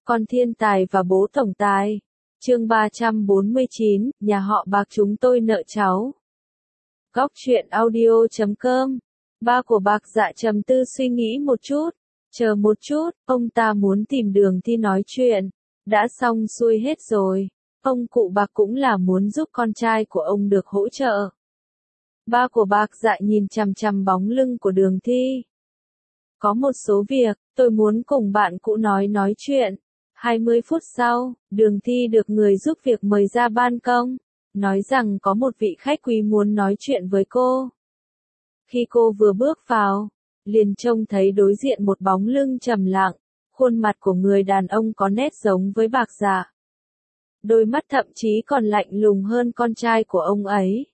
Con thiên tài và bố tổng tài. Chương 349, nhà họ Bạc chúng tôi nợ cháu. Góc truyện audio.com. Ba của Bạc Dạ trầm tư suy nghĩ một chút. Chờ một chút, ông ta muốn tìm Đường Thi nói chuyện. Đã xong xuôi hết rồi. Ông cụ Bạc cũng là muốn giúp con trai của ông được hỗ trợ. Ba của Bạc Dạ nhìn chằm chằm bóng lưng của Đường Thi. Có một số việc, tôi muốn cùng bạn cũ nói chuyện. 20 phút sau, Đường Thi được người giúp việc mời ra ban công, nói rằng có một vị khách quý muốn nói chuyện với cô. Khi cô vừa bước vào, liền trông thấy đối diện một bóng lưng trầm lặng, khuôn mặt của người đàn ông có nét giống với Bạc Dạ. Đôi mắt thậm chí còn lạnh lùng hơn con trai của ông ấy.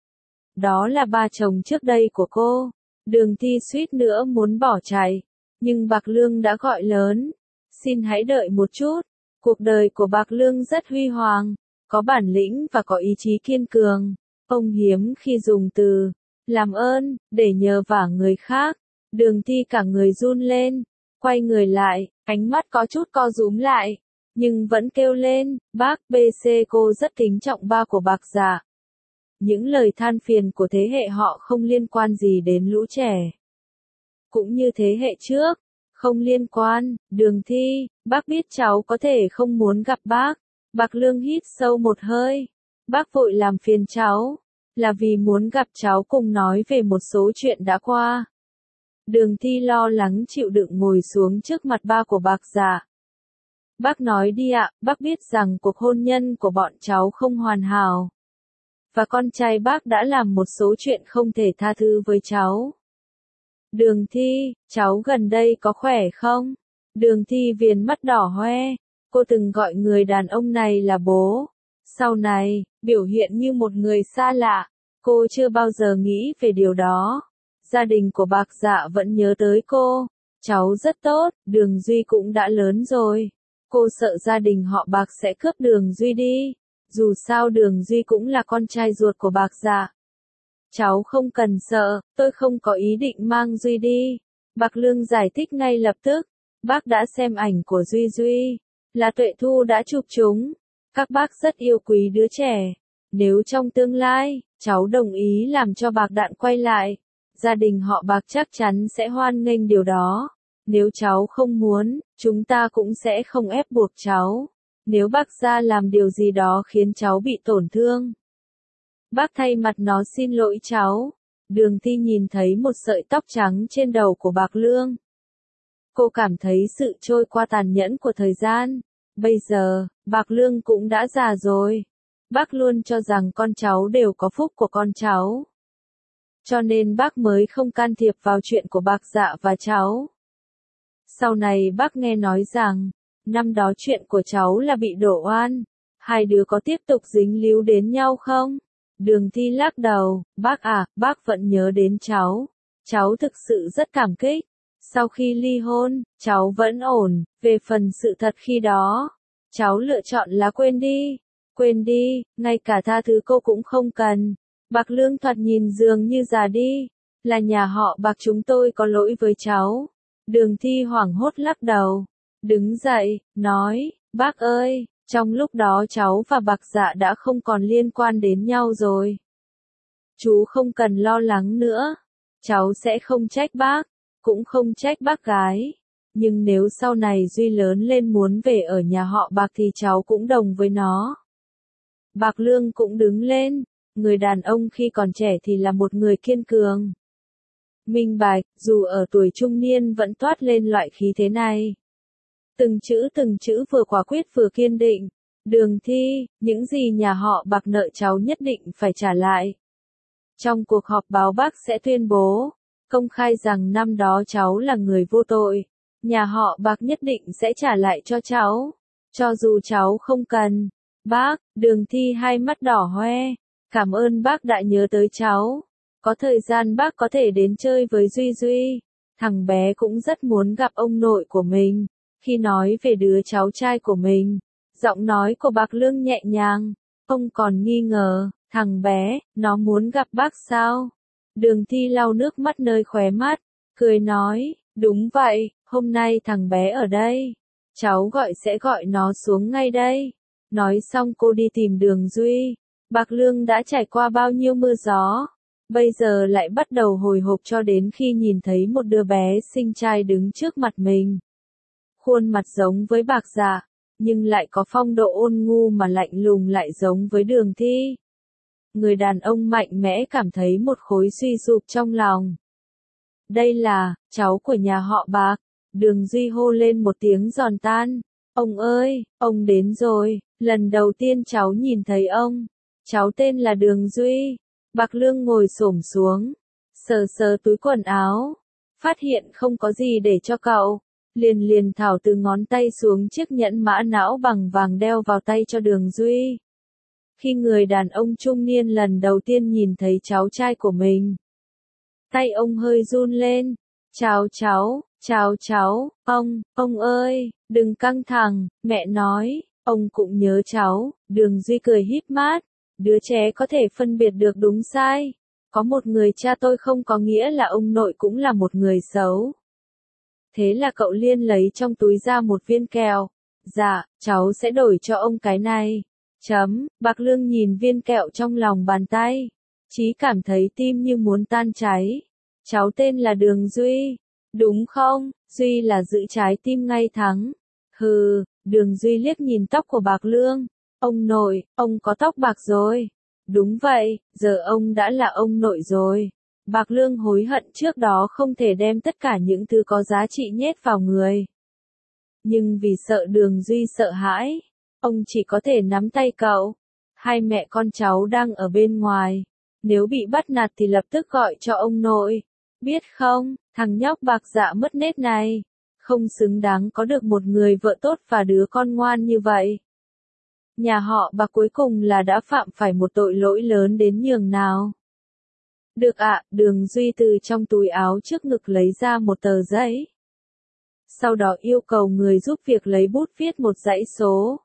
Đó là ba chồng trước đây của cô. Đường Thi suýt nữa muốn bỏ chạy, nhưng Bạc Lương đã gọi lớn. Xin hãy đợi một chút. Cuộc đời của Bạc Lương rất huy hoàng, có bản lĩnh và có ý chí kiên cường. Ông hiếm khi dùng từ làm ơn để nhờ vả người khác. Đường Thi cả người run lên, quay người lại, ánh mắt có chút co rúm lại, nhưng vẫn kêu lên, bác BC. Cô rất kính trọng ba của Bạc Dạ. Những lời than phiền của thế hệ họ không liên quan gì đến lũ trẻ. Cũng như thế hệ trước, không liên quan. Đường Thi, bác biết cháu có thể không muốn gặp bác. Bạc Lương hít sâu một hơi. Bác vội làm phiền cháu, là vì muốn gặp cháu cùng nói về một số chuyện đã qua. Đường Thi lo lắng chịu đựng ngồi xuống trước mặt ba của Bạc Dạ. Bác nói đi ạ, bác biết rằng cuộc hôn nhân của bọn cháu không hoàn hảo. Và con trai bác đã làm một số chuyện không thể tha thứ với cháu. Đường Thi, cháu gần đây có khỏe không? Đường Thi viền mắt đỏ hoe. Cô từng gọi người đàn ông này là bố. Sau này, biểu hiện như một người xa lạ. Cô chưa bao giờ nghĩ về điều đó. Gia đình của Bạc Dạ vẫn nhớ tới cô. Cháu rất tốt, Đường Duy cũng đã lớn rồi. Cô sợ gia đình họ Bạc sẽ cướp Đường Duy đi. Dù sao Đường Duy cũng là con trai ruột của Bạc Dạ. Cháu không cần sợ, tôi không có ý định mang Duy đi. Bạc Lương giải thích ngay lập tức. Bác đã xem ảnh của Duy, là Tuệ Thu đã chụp chúng. Các bác rất yêu quý đứa trẻ. Nếu trong tương lai, cháu đồng ý làm cho Bạc Đạn quay lại, gia đình họ Bạc chắc chắn sẽ hoan nghênh điều đó. Nếu cháu không muốn, chúng ta cũng sẽ không ép buộc cháu. Nếu bác gia làm điều gì đó khiến cháu bị tổn thương, bác thay mặt nó xin lỗi cháu. Đường Thi nhìn thấy một sợi tóc trắng trên đầu của Bạc Lương. Cô cảm thấy sự trôi qua tàn nhẫn của thời gian. Bây giờ, Bạc Lương cũng đã già rồi. Bác luôn cho rằng con cháu đều có phúc của con cháu. Cho nên bác mới không can thiệp vào chuyện của Bạc Dạ và cháu. Sau này bác nghe nói rằng, năm đó chuyện của cháu là bị đổ oan. Hai đứa có tiếp tục dính líu đến nhau không? Đường Thi lắc đầu, bác à, bác vẫn nhớ đến cháu. Cháu thực sự rất cảm kích. Sau khi ly hôn, cháu vẫn ổn. Về phần sự thật khi đó, cháu lựa chọn là quên đi. Quên đi, ngay cả tha thứ cô cũng không cần. Bạc Lương thoạt nhìn dường như già đi. Là nhà họ Bạc chúng tôi có lỗi với cháu. Đường Thi hoảng hốt lắc đầu. Đứng dậy, nói, bác ơi, trong lúc đó cháu và Bạc Dạ đã không còn liên quan đến nhau rồi. Chú không cần lo lắng nữa. Cháu sẽ không trách bác, cũng không trách bác gái. Nhưng nếu sau này Duy lớn lên muốn về ở nhà họ Bạc thì cháu cũng đồng với nó. Bạc Lương cũng đứng lên. Người đàn ông khi còn trẻ thì là một người kiên cường, minh bạch, dù ở tuổi trung niên vẫn toát lên loại khí thế này. Từng chữ vừa quả quyết vừa kiên định. Đường Thi, những gì nhà họ Bạc nợ cháu nhất định phải trả lại. Trong cuộc họp báo bác sẽ tuyên bố, công khai rằng năm đó cháu là người vô tội. Nhà họ Bạc nhất định sẽ trả lại cho cháu. Cho dù cháu không cần. Bác, Đường Thi hai mắt đỏ hoe. Cảm ơn bác đã nhớ tới cháu. Có thời gian bác có thể đến chơi với Duy. Thằng bé cũng rất muốn gặp ông nội của mình. Khi nói về đứa cháu trai của mình, giọng nói của Bạc Lương nhẹ nhàng. Ông còn nghi ngờ, thằng bé, nó muốn gặp bác sao? Đường Thi lau nước mắt nơi khóe mắt, cười nói, đúng vậy, hôm nay thằng bé ở đây. cháu gọi sẽ gọi nó xuống ngay đây. Nói xong cô đi tìm Đường Duy. Bạc Lương đã trải qua bao nhiêu mưa gió, bây giờ lại bắt đầu hồi hộp cho đến khi nhìn thấy một đứa bé xinh trai đứng trước mặt mình. Khuôn mặt giống với Bạc Dạ, nhưng lại có phong độ ôn nhu mà lạnh lùng lại giống với Đường Thi. Người đàn ông mạnh mẽ cảm thấy một khối suy sụp trong lòng. Đây là cháu của nhà họ Bạc. Đường Duy hô lên một tiếng giòn tan. Ông ơi, ông đến rồi, lần đầu tiên cháu nhìn thấy ông. Cháu tên là Đường Duy. Bạc Lương ngồi xổm xuống, sờ sờ túi quần áo, phát hiện không có gì để cho cậu, liền thảo từ ngón tay xuống chiếc nhẫn mã não bằng vàng đeo vào tay cho Đường Duy. Khi người đàn ông trung niên lần đầu tiên nhìn thấy cháu trai của mình, tay ông hơi run lên. Chào cháu, ông ơi, đừng căng thẳng, mẹ nói, ông cũng nhớ cháu. Đường Duy cười híp mắt, đứa trẻ có thể phân biệt được đúng sai. Có một người cha tôi không có nghĩa là ông nội cũng là một người xấu. Thế là cậu Liên lấy trong túi ra một viên kẹo. Dạ, cháu sẽ đổi cho ông cái này. Bạc Lương nhìn viên kẹo trong lòng bàn tay, chỉ cảm thấy tim như muốn tan cháy. Cháu tên là Đường Duy, đúng không? Duy là giữ trái tim ngay thắng. Hừ, Đường Duy liếc nhìn tóc của Bạc Lương. Ông nội, ông có tóc bạc rồi. Đúng vậy, giờ ông đã là ông nội rồi. Bạc Lương hối hận trước đó không thể đem tất cả những thứ có giá trị nhét vào người. Nhưng vì sợ Đường Duy sợ hãi, ông chỉ có thể nắm tay cậu. Hai mẹ con cháu đang ở bên ngoài. Nếu bị bắt nạt thì lập tức gọi cho ông nội. Biết không, thằng nhóc Bạc Dạ mất nết này, không xứng đáng có được một người vợ tốt và đứa con ngoan như vậy. Nhà họ Bạc cuối cùng là đã phạm phải một tội lỗi lớn đến nhường nào. Được ạ, Đường Duy từ trong túi áo trước ngực lấy ra một tờ giấy. Sau đó yêu cầu người giúp việc lấy bút viết một dãy số.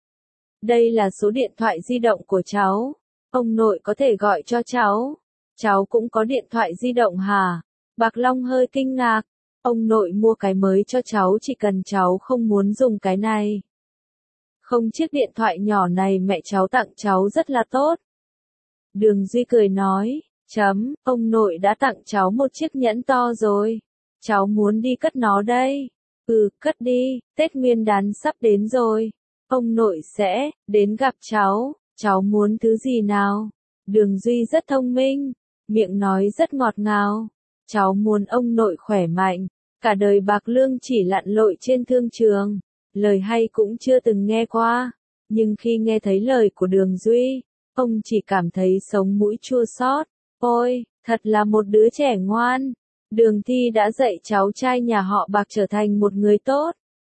Đây là số điện thoại di động của cháu. Ông nội có thể gọi cho cháu. Cháu cũng có điện thoại di động hả? Bạc Long hơi kinh ngạc. Ông nội mua cái mới cho cháu chỉ cần cháu không muốn dùng cái này. Không, chiếc điện thoại nhỏ này mẹ cháu tặng cháu rất là tốt. Đường Duy cười nói, ông nội đã tặng cháu một chiếc nhẫn to rồi. Cháu muốn đi cất nó đây. Cất đi, Tết Nguyên đán sắp đến rồi. Ông nội sẽ đến gặp cháu muốn thứ gì nào? Đường Duy rất thông minh, miệng nói rất ngọt ngào. Cháu muốn ông nội khỏe mạnh, cả đời Bạc Lương chỉ lặn lội trên thương trường, lời hay cũng chưa từng nghe qua. Nhưng khi nghe thấy lời của Đường Duy, ông chỉ cảm thấy sống mũi chua xót. Ôi, thật là một đứa trẻ ngoan. Đường Thi đã dạy cháu trai nhà họ Bạc trở thành một người tốt.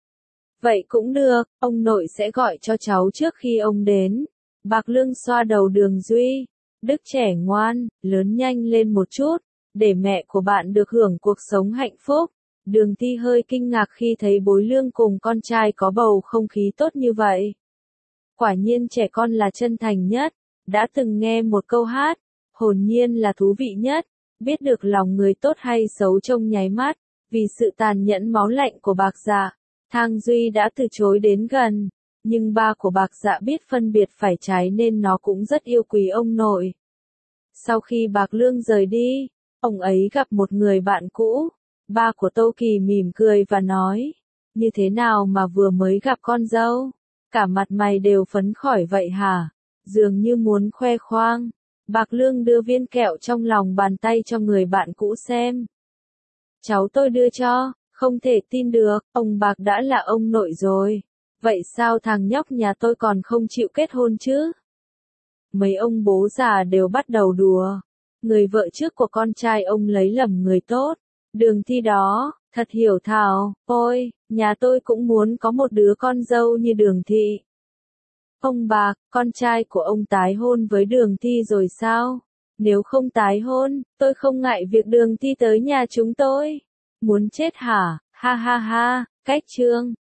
Vậy cũng được, ông nội sẽ gọi cho cháu trước khi ông đến. Bạc Lương xoa đầu Đường Duy. Đức trẻ ngoan, lớn nhanh lên một chút, để mẹ của bạn được hưởng cuộc sống hạnh phúc. Đường Thi hơi kinh ngạc khi thấy Bối Lương cùng con trai có bầu không khí tốt như vậy. Quả nhiên trẻ con là chân thành nhất. Đã từng nghe một câu hát, hồn nhiên là thú vị nhất. Biết được lòng người tốt hay xấu trong nháy mắt. Vì sự tàn nhẫn máu lạnh của Bạc Dạ, Thang Duy đã từ chối đến gần. Nhưng ba của Bạc Dạ biết phân biệt phải trái nên nó cũng rất yêu quý ông nội. Sau khi Bạc Lương rời đi, ông ấy gặp một người bạn cũ. Ba của Tô Kỳ mỉm cười và nói, như thế nào mà vừa mới gặp con dâu? Cả mặt mày đều phấn khởi vậy hả? Dường như muốn khoe khoang. Bạc Lương đưa viên kẹo trong lòng bàn tay cho người bạn cũ xem. Cháu tôi đưa cho, không thể tin được, ông Bạc đã là ông nội rồi. Vậy sao thằng nhóc nhà tôi còn không chịu kết hôn chứ? Mấy ông bố già đều bắt đầu đùa. Người vợ trước của con trai ông lấy lầm người tốt. Đường Thi đó, thật hiểu thảo. Ôi, nhà tôi cũng muốn có một đứa con dâu như Đường Thị. Ông Bạc, con trai của ông tái hôn với Đường Thi rồi sao? Nếu không tái hôn, tôi không ngại việc Đường Thi tới nhà chúng tôi. Muốn chết hả? Ha ha ha, cách chương.